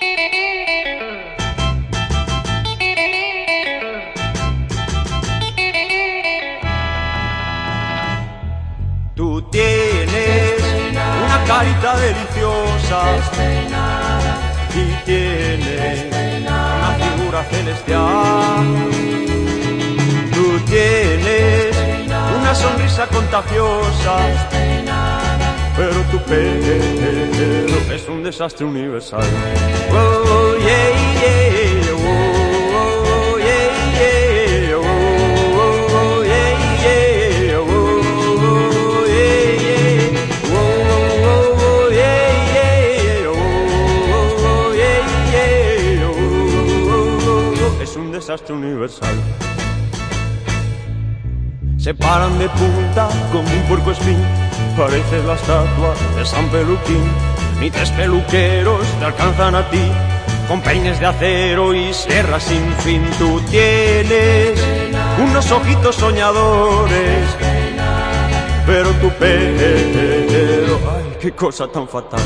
Tú tienes una carita deliciosa y tienes una figura celestial. Tú tienes una sonrisa contagiosa, pero tu pelo es un desastre universal. Oh, yeah, yeah, oh, yeah, yeah, oh, yeah, yeah, oh, yeah, yeah, oh, yeah, yeah, oh, yeah, yeah, oh, es un desastre universal. Se paran de punta como un puercoespín, pareces la estatua de San Peluquín. Ni tres peluqueros te alcanzan a ti, con peines de acero y sierras sin fin. Tú tienes unos ojitos soñadores, pero tu pelo, ay, qué cosa tan fatal.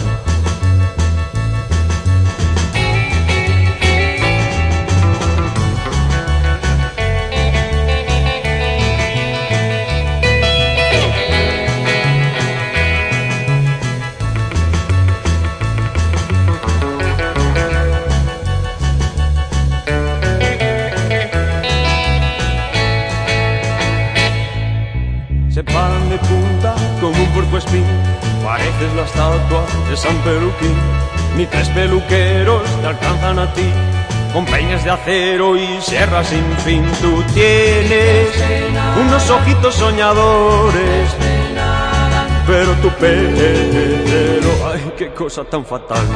Se paran de punta como un puercoespín, pareces la estatua de San Peluquín. Ni tres peluqueros te alcanzan a ti, con peines de acero y sierras sin fin. Tú tienes unos ojitos soñadores, pero tu pelo, ay, qué cosa tan fatal.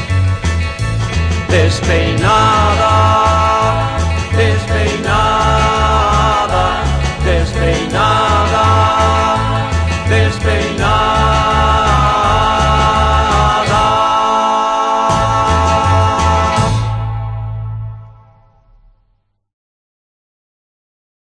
Despeinada, despeinada, despeinada, despeinada.